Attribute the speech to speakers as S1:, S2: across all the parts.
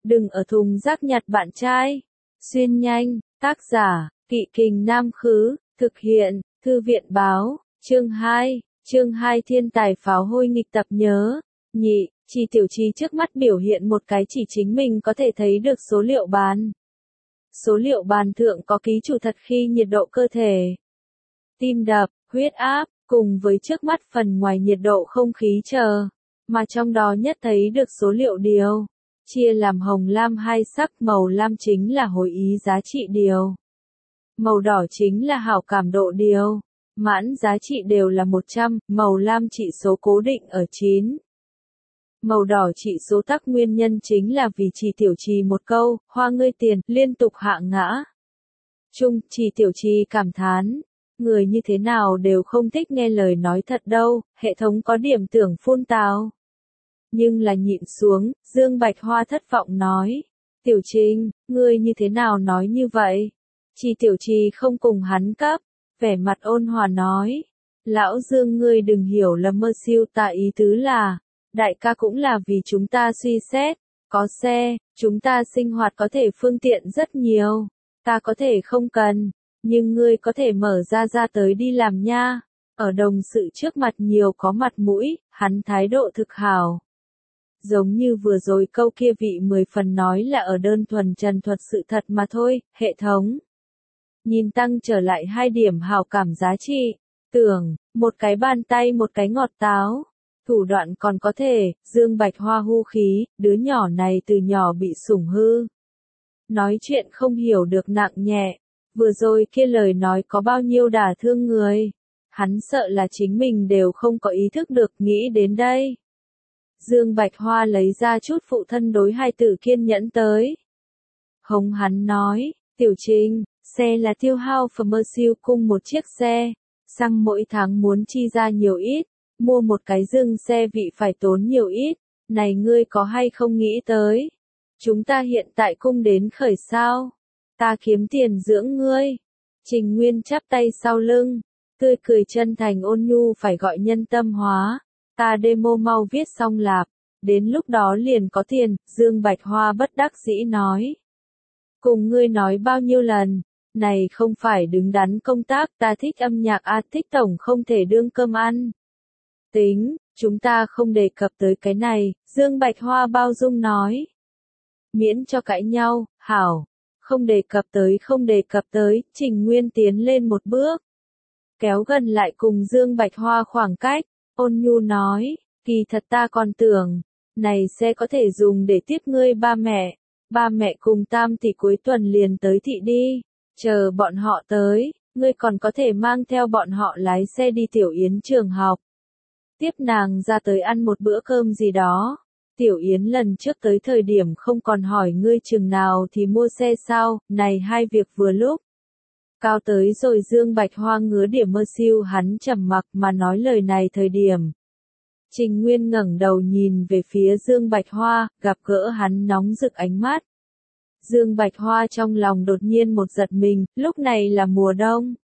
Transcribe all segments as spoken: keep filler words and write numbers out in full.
S1: Đừng ở thùng rác nhặt bạn trai. Xuyên nhanh, tác giả, Kỵ Kình Nam Khứ, thực hiện, Thư viện Báo, chương hai, chương hai thiên tài pháo hôi nghịch tập nhớ. Nhị, Chi Tiểu Chi trước mắt biểu hiện một cái chỉ chính mình có thể thấy được số liệu bàn. Số liệu bàn thượng có ký chủ thật khi nhiệt độ cơ thể, tim đập, huyết áp, cùng với trước mắt phần ngoài nhiệt độ không khí chờ, mà trong đó nhất thấy được số liệu điều. Chia làm hồng lam hai sắc, màu lam chính là hồi ý giá trị điều. Màu đỏ chính là hảo cảm độ điều. Mãn giá trị đều là một trăm, màu lam trị số cố định ở chín. Màu đỏ trị số tắc nguyên nhân chính là vì Chi Tiểu Chi một câu, hoa ngươi tiền, liên tục hạ ngã. Chung, Chi Tiểu Chi cảm thán, người như thế nào đều không thích nghe lời nói thật đâu, hệ thống có điểm tưởng phun tào. Nhưng là nhịn xuống, Dương Bạch Hoa thất vọng nói, Tiểu Trinh, ngươi như thế nào nói như vậy? Chi Tiểu Chi không cùng hắn cấp, vẻ mặt ôn hòa nói, lão Dương ngươi đừng hiểu lầm mơ siêu ta ý tứ là, đại ca cũng là vì chúng ta suy xét, có xe, chúng ta sinh hoạt có thể phương tiện rất nhiều, ta có thể không cần, nhưng ngươi có thể mở ra ra tới đi làm nha. Ở đồng sự trước mặt nhiều có mặt mũi, hắn thái độ thực hảo. Giống như vừa rồi câu kia vị mười phần nói là ở đơn thuần trần thuật sự thật mà thôi, hệ thống. Nhìn tăng trở lại hai điểm hảo cảm giá trị, tưởng, một cái bàn tay một cái ngọt táo. Thủ đoạn còn có thể, Dương Bạch Hoa hu khí, đứa nhỏ này từ nhỏ bị sủng hư. Nói chuyện không hiểu được nặng nhẹ, vừa rồi kia lời nói có bao nhiêu đả thương người. Hắn sợ là chính mình đều không có ý thức được nghĩ đến đây. Dương Bạch Hoa lấy ra chút phụ thân đối hai tử kiên nhẫn tới. Hống hắn nói, Tiểu Trinh, xe là tiêu hao phẩm mơ siêu cung một chiếc xe, xăng mỗi tháng muốn chi ra nhiều ít, mua một cái dừng xe vị phải tốn nhiều ít, này ngươi có hay không nghĩ tới? Chúng ta hiện tại cung đến khởi sao? Ta kiếm tiền dưỡng ngươi. Trình Nguyên chắp tay sau lưng, tươi cười chân thành ôn nhu phải gọi nhân tâm hóa. Ta demo mau viết xong lạp, đến lúc đó liền có tiền, Dương Bạch Hoa bất đắc dĩ nói. Cùng ngươi nói bao nhiêu lần, này không phải đứng đắn công tác, ta thích âm nhạc a, thích tổng không thể đương cơm ăn. Tính, chúng ta không đề cập tới cái này, Dương Bạch Hoa bao dung nói. Miễn cho cãi nhau, hảo, không đề cập tới không đề cập tới, Trình Nguyên tiến lên một bước. Kéo gần lại cùng Dương Bạch Hoa khoảng cách, ôn nhu nói, kỳ thật ta còn tưởng, này xe có thể dùng để tiếp ngươi ba mẹ, ba mẹ cùng tam tỷ cuối tuần liền tới thị đi, chờ bọn họ tới, ngươi còn có thể mang theo bọn họ lái xe đi Tiểu Yến trường học. Tiếp nàng ra tới ăn một bữa cơm gì đó. Tiểu Yến lần trước tới thời điểm không còn hỏi ngươi chừng nào thì mua xe sao, này hai việc vừa lúc. Cao tới rồi Dương Bạch Hoa ngứa điểm mơ siêu hắn trầm mặc mà nói lời này thời điểm. Trình Nguyên ngẩng đầu nhìn về phía Dương Bạch Hoa, gặp gỡ hắn nóng rực ánh mắt. Dương Bạch Hoa trong lòng đột nhiên một giật mình, lúc này là mùa đông.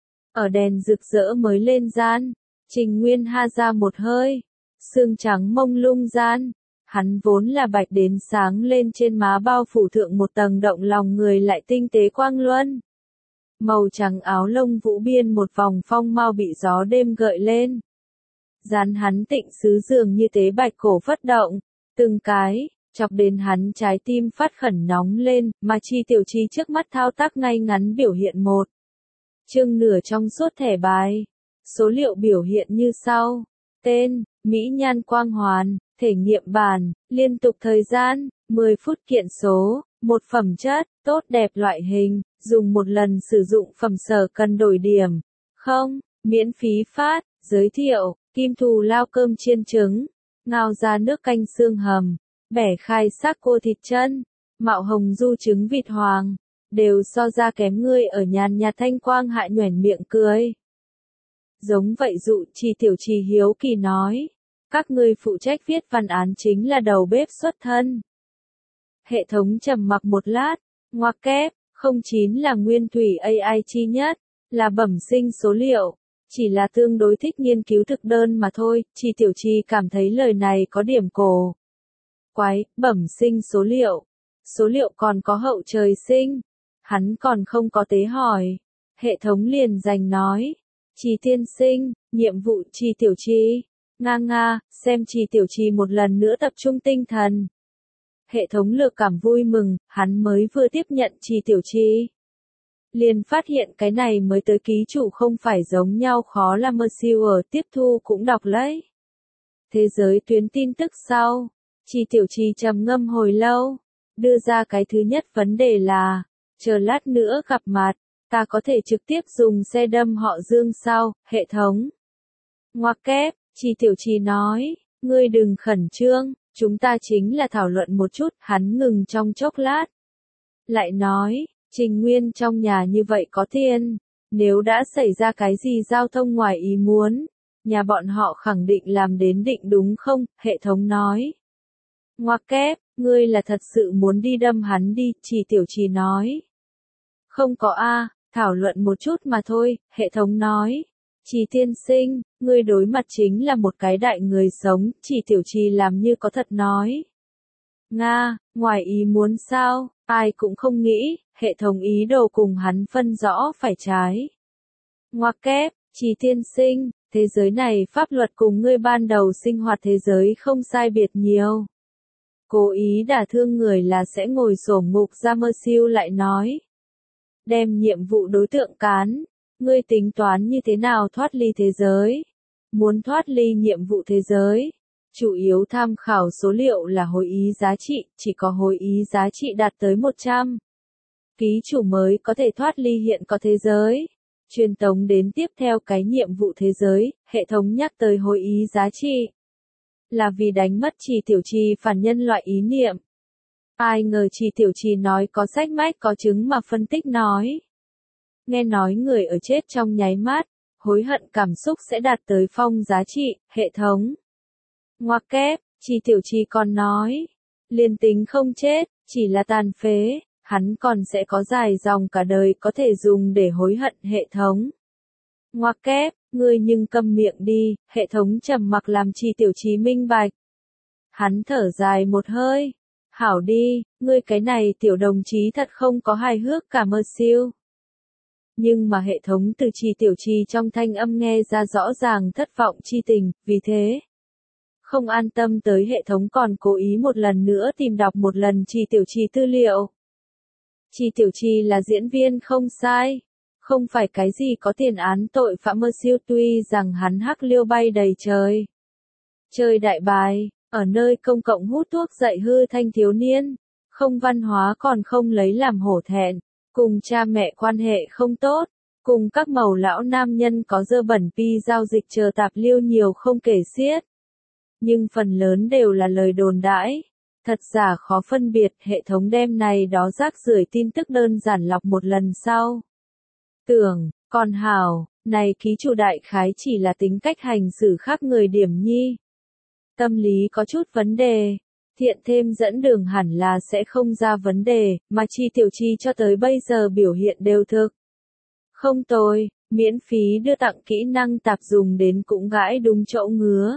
S1: Ở đèn rực rỡ mới lên gian, Trình Nguyên ha ra một hơi, sương trắng mông lung gian. Hắn vốn là bạch đến sáng lên trên má bao phủ thượng một tầng động lòng người lại tinh tế quang luân. Màu trắng áo lông vũ biên một vòng phong mau bị gió đêm gợi lên. Dán hắn tịnh xứ dường như tế bạch cổ phất động, từng cái, chọc đến hắn trái tim phát khẩn nóng lên, mà Chi Tiểu Chi trước mắt thao tác ngay ngắn biểu hiện một. Chương nửa trong suốt thẻ bài. Số liệu biểu hiện như sau. Tên, Mỹ Nhan Quang Hoàn, thể nghiệm bản, liên tục thời gian, mười phút kiện số, một phẩm chất, tốt đẹp loại hình, dùng một lần sử dụng phẩm sở cần đổi điểm. Không, miễn phí phát, giới thiệu, kim thù lao cơm chiên trứng, ngao ra nước canh xương hầm, bẻ khai xác cô thịt chân, mạo hồng du trứng vịt hoàng, đều so ra kém ngươi ở nhàn nhà thanh quang hạ nhoẻn miệng cười. Giống vậy dụ Chi Tiểu Chi hiếu kỳ nói, các ngươi phụ trách viết văn án chính là đầu bếp xuất thân. Hệ thống trầm mặc một lát, ngoặc kép, không chín là nguyên thủy a i chi nhất, là bẩm sinh số liệu, chỉ là tương đối thích nghiên cứu thực đơn mà thôi. Chi Tiểu Chi cảm thấy lời này có điểm cổ quái, bẩm sinh số liệu, số liệu còn có hậu trời sinh. Hắn còn không có tế hỏi. Hệ thống liền giành nói. Trì tiên sinh, nhiệm vụ Trì tiểu trì. Nga nga, xem Trì tiểu trì một lần nữa tập trung tinh thần. Hệ thống lược cảm vui mừng, hắn mới vừa tiếp nhận Trì tiểu trì. Liền phát hiện cái này mới tới ký chủ không phải giống nhau khó là mơ siêu ở tiếp thu cũng đọc lấy. Thế giới tuyến tin tức sau. Trì tiểu trì trầm ngâm hồi lâu. Đưa ra cái thứ nhất vấn đề là, chờ lát nữa gặp mặt, ta có thể trực tiếp dùng xe đâm họ Dương sao, hệ thống. Ngoặc kép, Trì tiểu trì nói, ngươi đừng khẩn trương, chúng ta chính là thảo luận một chút, hắn ngừng trong chốc lát. Lại nói, Trình Nguyên trong nhà như vậy có tiền, nếu đã xảy ra cái gì giao thông ngoài ý muốn, nhà bọn họ khẳng định làm đến định đúng không, hệ thống nói. Ngoặc kép, ngươi là thật sự muốn đi đâm hắn đi, Trì tiểu trì nói. Không có a, thảo luận một chút mà thôi, hệ thống nói. Trì tiên sinh, ngươi đối mặt chính là một cái đại người sống, Trì tiểu trì làm như có thật nói. Nga, ngoài ý muốn sao, ai cũng không nghĩ, hệ thống ý đồ cùng hắn phân rõ phải trái. Ngoặc kép, Trì tiên sinh, thế giới này pháp luật cùng ngươi ban đầu sinh hoạt thế giới không sai biệt nhiều. Cố ý đả thương người là sẽ ngồi xổm ngục ra mơ siêu lại nói. Đem nhiệm vụ đối tượng cán, ngươi tính toán như thế nào thoát ly thế giới? Muốn thoát ly nhiệm vụ thế giới, chủ yếu tham khảo số liệu là hồi ý giá trị, chỉ có hồi ý giá trị đạt tới một trăm. Ký chủ mới có thể thoát ly hiện có thế giới. Truyền tống đến tiếp theo cái nhiệm vụ thế giới, hệ thống nhắc tới hồi ý giá trị. Là vì đánh mất Trì tiểu trì phản nhân loại ý niệm. Ai ngờ Trì tiểu trì nói có sách mách có chứng mà phân tích nói. Nghe nói người ở chết trong nháy mắt, hối hận cảm xúc sẽ đạt tới phong giá trị, hệ thống. Ngoặc kép, Trì tiểu trì còn nói. Liên tính không chết, chỉ là tàn phế, hắn còn sẽ có dài dòng cả đời có thể dùng để hối hận hệ thống. Ngoặc kép, ngươi nhưng câm miệng đi, hệ thống trầm mặc làm Trì tiểu trì minh bạch. Hắn thở dài một hơi. Hảo đi, ngươi cái này tiểu đồng chí thật không có hài hước cả mơ siêu. Nhưng mà hệ thống từ Trì tiểu trì trong thanh âm nghe ra rõ ràng thất vọng chi tình, vì thế. Không an tâm tới hệ thống còn cố ý một lần nữa tìm đọc một lần Trì tiểu trì tư liệu. Trì tiểu trì là diễn viên không sai. Không phải cái gì có tiền án tội phạm mơ siêu tuy rằng hắn hắc liêu bay đầy trời. Chơi đại bài, ở nơi công cộng hút thuốc dạy hư thanh thiếu niên, không văn hóa còn không lấy làm hổ thẹn, cùng cha mẹ quan hệ không tốt, cùng các màu lão nam nhân có dơ bẩn pi giao dịch chờ tạp liêu nhiều không kể xiết. Nhưng phần lớn đều là lời đồn đãi. Thật giả khó phân biệt, hệ thống đem này đó rác rưởi tin tức đơn giản lọc một lần sau. Tưởng, còn hảo, này ký chủ đại khái chỉ là tính cách hành xử khác người điểm nhi. Tâm lý có chút vấn đề, thiện thêm dẫn đường hẳn là sẽ không ra vấn đề, mà Trì tiểu trì cho tới bây giờ biểu hiện đều thực. Không tồi, miễn phí đưa tặng kỹ năng tạp dùng đến cũng gãi đúng chỗ ngứa.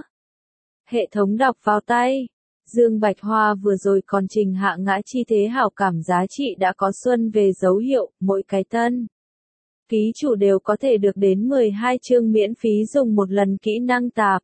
S1: Hệ thống đọc vào tay. Dương Bạch Hoa vừa rồi còn trình hạ ngã chi thế hảo cảm giá trị đã có xuân về dấu hiệu, mỗi cái tân. Ký chủ đều có thể được đến mười hai chương miễn phí dùng một lần kỹ năng tạp.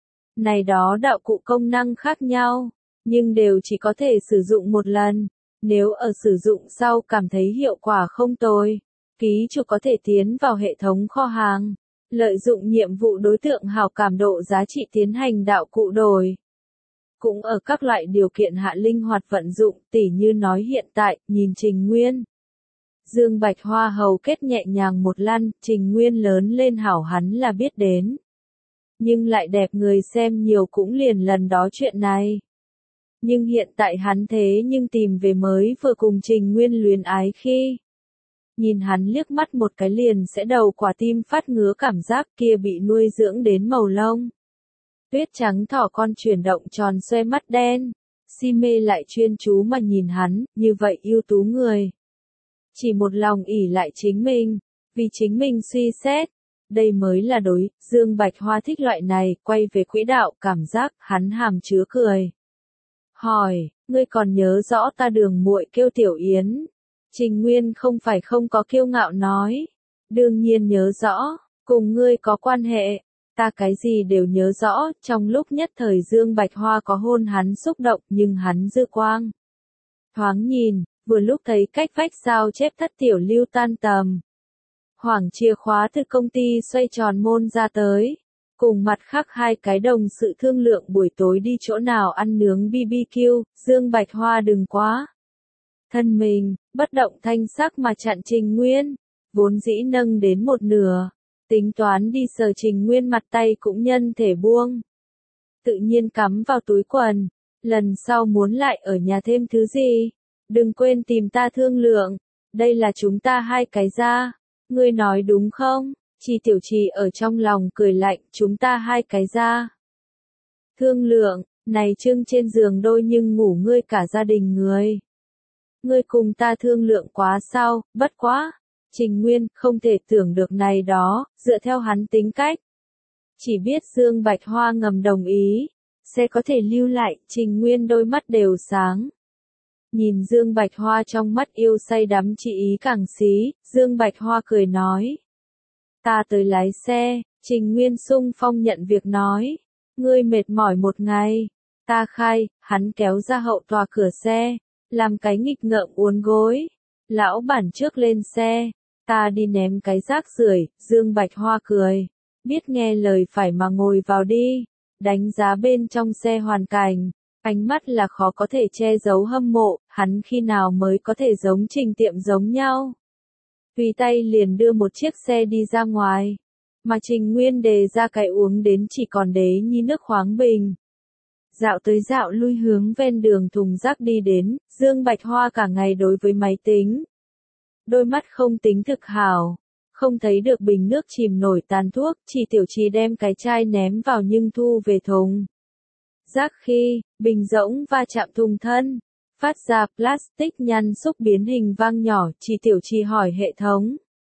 S1: Này đó đạo cụ công năng khác nhau, nhưng đều chỉ có thể sử dụng một lần. Nếu ở sử dụng sau cảm thấy hiệu quả không tồi, ký chủ có thể tiến vào hệ thống kho hàng, lợi dụng nhiệm vụ đối tượng hảo cảm độ giá trị tiến hành đạo cụ đổi. Cũng ở các loại điều kiện hạ linh hoạt vận dụng, tỉ như nói hiện tại, nhìn Trình Nguyên. Dương Bạch Hoa hầu kết nhẹ nhàng một lăn, Trình Nguyên lớn lên hảo hắn là biết đến. Nhưng lại đẹp người xem nhiều cũng liền lần đó chuyện này. Nhưng hiện tại hắn thế nhưng tìm về mới vừa cùng Trình Nguyên luyến ái khi. Nhìn hắn liếc mắt một cái liền sẽ đầu quả tim phát ngứa cảm giác kia bị nuôi dưỡng đến màu lông. Tuyết trắng thỏ con chuyển động tròn xoe mắt đen, si mê lại chuyên chú mà nhìn hắn, như vậy ưu tú người. Chỉ một lòng ỷ lại chính mình, vì chính mình suy xét. Đây mới là đối, Dương Bạch Hoa thích loại này, quay về quỹ đạo, cảm giác, hắn hàm chứa cười. hỏi, ngươi còn nhớ rõ ta Đường muội kêu Tiểu Yến? Trình Nguyên không phải không có kiêu ngạo nói, đương nhiên nhớ rõ, cùng ngươi có quan hệ, ta cái gì đều nhớ rõ, trong lúc nhất thời Dương Bạch Hoa có hôn hắn xúc động nhưng hắn dư quang. Thoáng nhìn, vừa lúc thấy cách vách sao chép thất tiểu lưu tan tầm. Hoảng chìa khóa từ công ty xoay tròn môn ra tới, cùng mặt khác hai cái đồng sự thương lượng buổi tối đi chỗ nào ăn nướng bi bi kiu, Dương Bạch Hoa đừng quá. Thân mình, bất động thanh sắc mà chặn Trình Nguyên, vốn dĩ nâng đến một nửa, tính toán đi sờ Trình Nguyên mặt tay cũng nhân thể buông. Tự nhiên cắm vào túi quần, lần sau muốn lại ở nhà thêm thứ gì, đừng quên tìm ta thương lượng, đây là chúng ta hai cái ra, ngươi nói đúng không? Chi Tiểu Trì ở trong lòng cười lạnh, chúng ta hai cái ra. Thương lượng, này trưng trên giường đôi nhưng ngủ ngươi cả gia đình người. Ngươi cùng ta thương lượng quá sao, bất quá. Trình Nguyên không thể tưởng được này đó, dựa theo hắn tính cách. Chỉ biết Dương Bạch Hoa ngầm đồng ý, sẽ có thể lưu lại, Trình Nguyên đôi mắt đều sáng. Nhìn Dương Bạch Hoa trong mắt yêu say đắm chỉ ý càng xí, Dương Bạch Hoa cười nói. Ta tới lái xe, Trình Nguyên sung phong nhận việc nói. Ngươi mệt mỏi một ngày, ta khai, hắn kéo ra hậu tòa cửa xe, làm cái nghịch ngợm uốn gối. Lão bản trước lên xe, ta đi ném cái rác rưởi, Dương Bạch Hoa cười. Biết nghe lời phải mà ngồi vào đi, đánh giá bên trong xe hoàn cảnh. Ánh mắt là khó có thể che giấu hâm mộ, hắn khi nào mới có thể giống Trình Tiệm giống nhau. Tùy tay liền đưa một chiếc xe đi ra ngoài, mà Trình Nguyên đề ra cái uống đến chỉ còn đế nhi nước khoáng bình. Dạo tới dạo lui hướng ven đường thùng rác đi đến, Dương Bạch Hoa cả ngày đối với máy tính. Đôi mắt không tính thực hảo, không thấy được bình nước chìm nổi tàn thuốc, chỉ Tiểu Trì đem cái chai ném vào nhưng thu về thùng. Rác khi, bình rỗng va chạm thùng thân, phát ra plastic nhăn xúc biến hình vang nhỏ, chỉ Tiểu Trì hỏi hệ thống.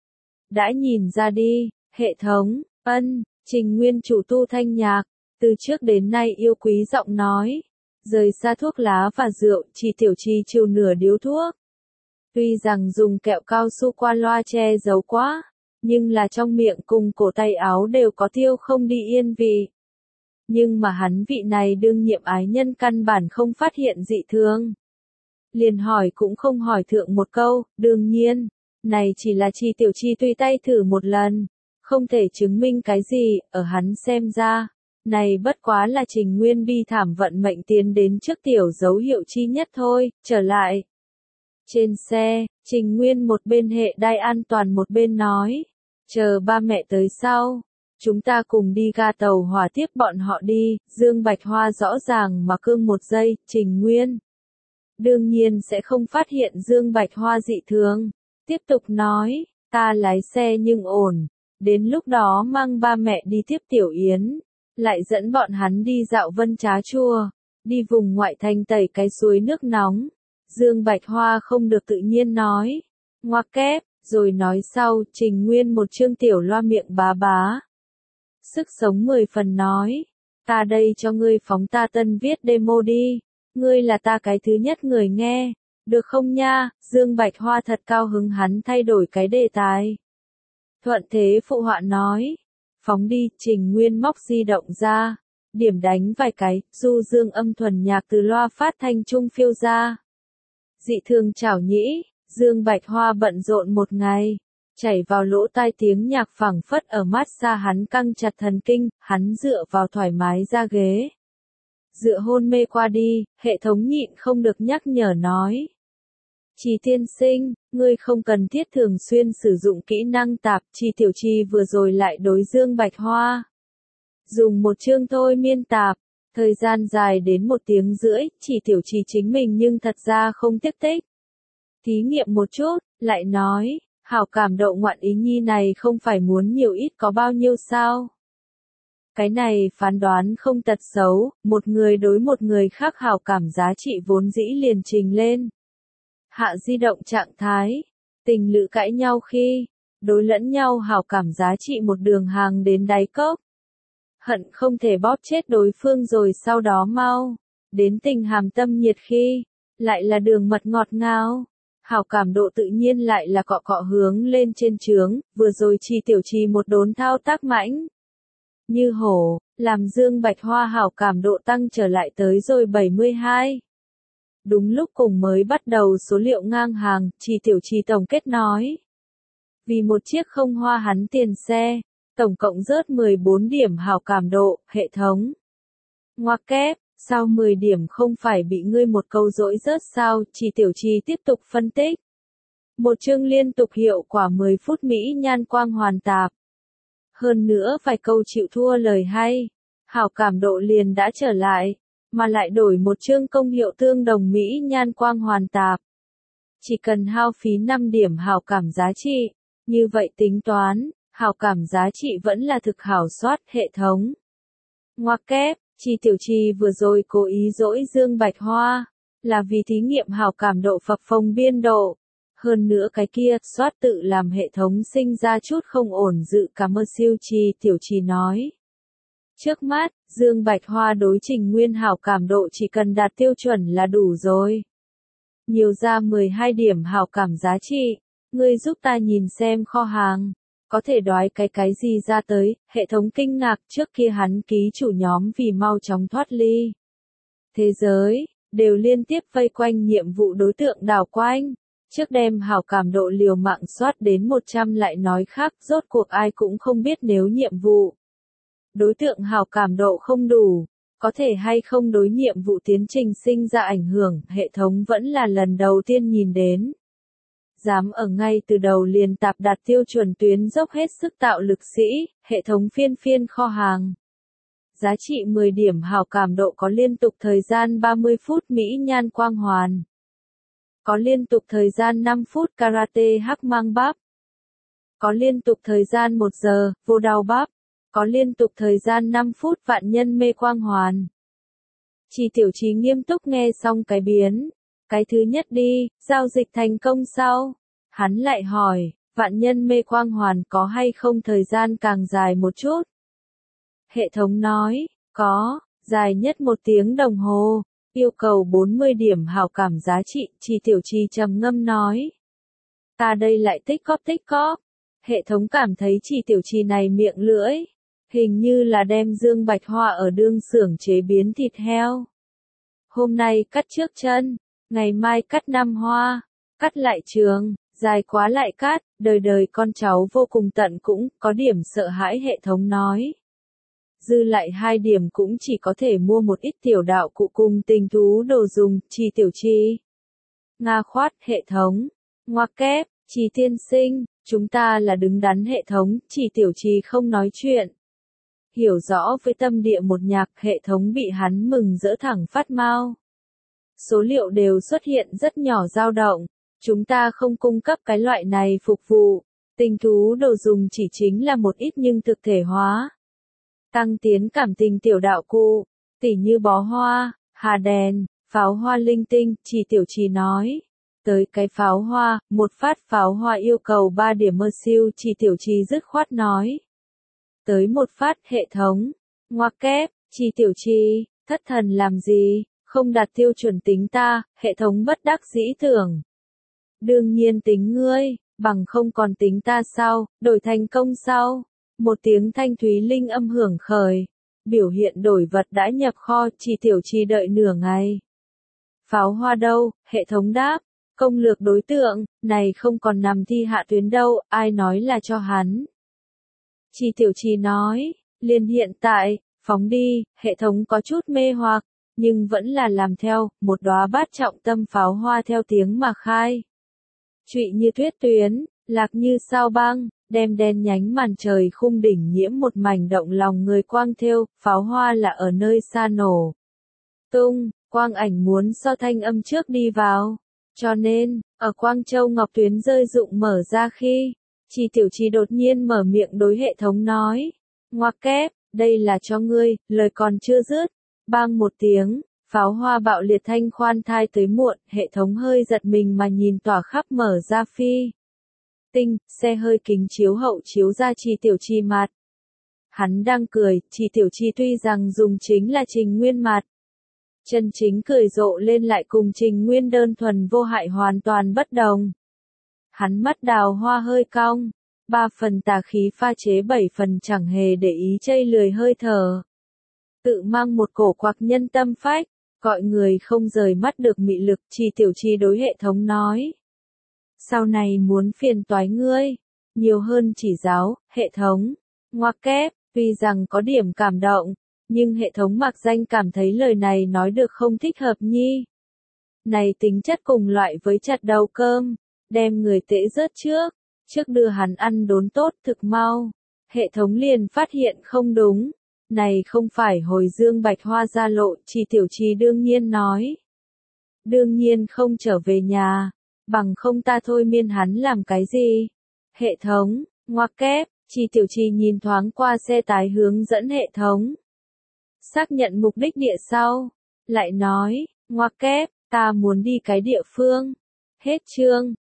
S1: Đã nhìn ra đi, hệ thống, ân, Trình Nguyên chủ tu thanh nhạc, từ trước đến nay yêu quý giọng nói, rời xa thuốc lá và rượu, chỉ Tiểu Trì chiều nửa điếu thuốc. Tuy rằng dùng kẹo cao su qua loa che giấu quá, nhưng là trong miệng cùng cổ tay áo đều có tiêu không đi yên vị. Nhưng mà hắn vị này đương nhiệm ái nhân căn bản không phát hiện dị thường. Liền hỏi cũng không hỏi thượng một câu, đương nhiên, này chỉ là Chi Tiểu Chi tùy tay thử một lần, không thể chứng minh cái gì, ở hắn xem ra, này bất quá là Trình Nguyên bi thảm vận mệnh tiến đến trước tiểu dấu hiệu chi nhất thôi, trở lại. Trên xe, Trình Nguyên một bên hệ đai an toàn một bên nói, chờ ba mẹ tới sau, chúng ta cùng đi ga tàu hỏa tiếp bọn họ đi, Dương Bạch Hoa rõ ràng mà cương một giây, Trình Nguyên. Đương nhiên sẽ không phát hiện Dương Bạch Hoa dị thường, tiếp tục nói, ta lái xe nhưng ổn, đến lúc đó mang ba mẹ đi tiếp Tiểu Yến, lại dẫn bọn hắn đi dạo Vân Trá Chua, đi vùng ngoại thành tẩy cái suối nước nóng. Dương Bạch Hoa không được tự nhiên nói, ngoặc kép, rồi nói sau, Trình Nguyên một chương tiểu loa miệng bá bá. Sức sống mười phần nói, ta đây cho ngươi phóng ta tân viết demo đi, ngươi là ta cái thứ nhất người nghe, được không nha? Dương Bạch Hoa thật cao hứng hắn thay đổi cái đề tài. Thuận thế phụ họa nói, phóng đi, Trình Nguyên móc di động ra, điểm đánh vài cái, du dương âm thuần nhạc từ loa phát thanh trung phiêu ra. Dị thường chảo nhĩ, Dương Bạch Hoa bận rộn một ngày, chảy vào lỗ tai tiếng nhạc phảng phất ở mát xa hắn căng chặt thần kinh, hắn dựa vào thoải mái ra ghế. Dựa hôn mê qua đi, hệ thống nhịn không được nhắc nhở nói. Chi tiên sinh, ngươi không cần thiết thường xuyên sử dụng kỹ năng tạp, Chi Tiểu Chi vừa rồi lại đối Dương Bạch Hoa. Dùng một chương thôi miên tạp, thời gian dài đến một tiếng rưỡi, Chi Tiểu Chi chính mình nhưng thật ra không tiếp tích. Thí nghiệm một chút, lại nói, hảo cảm độ ngoạn ý nhi này không phải muốn nhiều ít có bao nhiêu sao. Cái này phán đoán không tật xấu, một người đối một người khác hảo cảm giá trị vốn dĩ liền trình lên. Hạ di động trạng thái, tình lữ cãi nhau khi, đối lẫn nhau hảo cảm giá trị một đường hàng đến đáy cốc. Hận không thể bóp chết đối phương rồi sau đó mau, đến tình hàm tâm nhiệt khi, lại là đường mật ngọt ngào. Hảo cảm độ tự nhiên lại là cọ cọ hướng lên trên trướng, vừa rồi Chi Tiểu Trì một đốn thao tác mãnh như hổ, làm Dương Bạch Hoa hảo cảm độ tăng trở lại tới rồi bảy mươi hai. Đúng lúc cùng mới bắt đầu số liệu ngang hàng, Chi Tiểu Trì tổng kết nói. Vì một chiếc không hoa hắn tiền xe, tổng cộng rớt mười bốn điểm hảo cảm độ, hệ thống. Ngoặc kép, sao mười điểm không phải bị ngươi một câu dỗi rớt sao, Chi Tiểu Trì tiếp tục phân tích. Một chương liên tục hiệu quả mười phút Mỹ nhan quang hoàn tạp. Hơn nữa vài câu chịu thua lời hay, hảo cảm độ liền đã trở lại, mà lại đổi một chương công hiệu tương đồng Mỹ nhan quang hoàn tạp. Chỉ cần hao phí năm điểm hảo cảm giá trị, như vậy tính toán, hảo cảm giá trị vẫn là thực hảo soát hệ thống. Ngoặc kép, Chi Tiểu Trì vừa rồi cố ý dỗi Dương Bạch Hoa, là vì thí nghiệm hảo cảm độ phập phồng biên độ. Hơn nữa cái kia, soát tự làm hệ thống sinh ra chút không ổn dự cảm ơn siêu Chi Tiểu Trì nói. Trước mắt, Dương Bạch Hoa đối trình nguyên hảo cảm độ chỉ cần đạt tiêu chuẩn là đủ rồi. Nhiều ra mười hai điểm hảo cảm giá trị, ngươi giúp ta nhìn xem kho hàng, có thể đoái cái cái gì ra tới, hệ thống kinh ngạc trước kia hắn ký chủ nhóm vì mau chóng thoát ly. Thế giới, đều liên tiếp vây quanh nhiệm vụ đối tượng đảo quanh. Trước đem hảo cảm độ liều mạng soát đến một trăm lại nói khác, rốt cuộc ai cũng không biết nếu nhiệm vụ. Đối tượng hảo cảm độ không đủ, có thể hay không đối nhiệm vụ tiến trình sinh ra ảnh hưởng, hệ thống vẫn là lần đầu tiên nhìn đến. Dám ở ngay từ đầu liền tạp đạt tiêu chuẩn tuyến dốc hết sức tạo lực sĩ, hệ thống phiên phiên kho hàng. Giá trị mười điểm hảo cảm độ có liên tục thời gian ba mươi phút Mỹ nhan quang hoàn. Có liên tục thời gian năm phút karate hắc mang bắp. Có liên tục thời gian một giờ, vô đau bắp. Có liên tục thời gian năm phút vạn nhân mê quang hoàn. Chi Tiểu Trì nghiêm túc nghe xong cái biến. Cái thứ nhất đi, giao dịch thành công sau. Hắn lại hỏi, vạn nhân mê quang hoàn có hay không thời gian càng dài một chút? Hệ thống nói, có, dài nhất một tiếng đồng hồ. Yêu cầu bốn mươi điểm hảo cảm giá trị, Chi Tiểu Trì trầm ngâm nói. Ta đây lại tích cóp tích cóp. Hệ thống cảm thấy Chi Tiểu Trì này miệng lưỡi. Hình như là đem Dương Bạch Hoa ở đương xưởng chế biến thịt heo. Hôm nay cắt trước chân, ngày mai cắt năm hoa, cắt lại trường, dài quá lại cắt, đời đời con cháu vô cùng tận cũng có điểm sợ hãi hệ thống nói. Dư lại hai điểm cũng chỉ có thể mua một ít tiểu đạo cụ cùng tình thú đồ dùng, Chi Tiểu Trì. Nga khoát hệ thống, ngoặc kép, Chi tiên sinh, chúng ta là đứng đắn hệ thống, Chi Tiểu Trì không nói chuyện. Hiểu rõ với tâm địa một nhạc, hệ thống bị hắn mừng rỡ thẳng phát mau. Số liệu đều xuất hiện rất nhỏ dao động, chúng ta không cung cấp cái loại này phục vụ, tình thú đồ dùng chỉ chính là một ít nhưng thực thể hóa. Tăng tiến cảm tình tiểu đạo cụ, tỉ như bó hoa, hà đèn, pháo hoa linh tinh, Chi Tiểu Trì nói. Tới cái pháo hoa, một phát pháo hoa yêu cầu ba điểm mơ siêu, Chi Tiểu Trì dứt khoát nói. Tới một phát hệ thống, ngoặc kép, Chi Tiểu Trì, thất thần làm gì, không đạt tiêu chuẩn tính ta, hệ thống bất đắc dĩ tưởng. Đương nhiên tính ngươi, bằng không còn tính ta sao, đổi thành công sau. Một tiếng thanh thúy linh âm hưởng khởi, biểu hiện đổi vật đã nhập kho, Chi Tiểu Trì đợi nửa ngày. Pháo hoa đâu, hệ thống đáp, công lược đối tượng, này không còn nằm thi hạ tuyến đâu, ai nói là cho hắn. Chi Tiểu Trì nói, liền hiện tại, phóng đi, hệ thống có chút mê hoặc, nhưng vẫn là làm theo, một đóa bát trọng tâm pháo hoa theo tiếng mà khai. Trụy như tuyết tuyến, lạc như sao băng, đem đen nhánh màn trời khung đỉnh nhiễm một mảnh động lòng người quang thêu, pháo hoa là ở nơi xa nổ. Tung, quang ảnh muốn so thanh âm trước đi vào. Cho nên, ở Quang Châu Ngọc Tuyến rơi rụng mở ra khi, Chi Tiểu Trì đột nhiên mở miệng đối hệ thống nói. Ngoặc kép, đây là cho ngươi, lời còn chưa dứt. Bang một tiếng, pháo hoa bạo liệt thanh khoan thai tới muộn, hệ thống hơi giật mình mà nhìn tỏa khắp mở ra phi. Tinh, xe hơi kính chiếu hậu chiếu ra Chi Tiểu Trì mặt. Hắn đang cười, Chi Tiểu Trì tuy rằng dùng chính là trình nguyên mặt. Chân chính cười rộ lên lại cùng Trình Nguyên đơn thuần vô hại hoàn toàn bất đồng. Hắn mắt đào hoa hơi cong, ba phần tà khí pha chế bảy phần chẳng hề để ý chây lười hơi thở. Tự mang một cổ quặc nhân tâm phách, gọi người không rời mắt được mị lực. Trì Tiểu Trì đối hệ thống nói. Sau này muốn phiền toái ngươi, nhiều hơn chỉ giáo, hệ thống. Ngoặc kép, tuy rằng có điểm cảm động, nhưng hệ thống mặc danh cảm thấy lời này nói được không thích hợp nhi. Này tính chất cùng loại với chặt đầu cơm, đem người tễ rớt trước, trước đưa hắn ăn đốn tốt thực mau. Hệ thống liền phát hiện không đúng, này không phải hồi dương bạch hoa gia lộ. Trì Tiểu Trì đương nhiên nói. Đương nhiên không trở về nhà, bằng không ta thôi miên hắn làm cái gì. Hệ thống, ngoặc kép, Trì Tiểu Trì nhìn thoáng qua xe tái hướng dẫn hệ thống. Xác nhận mục đích địa sau, lại nói, ngoặc kép, ta muốn đi cái địa phương. Hết chương.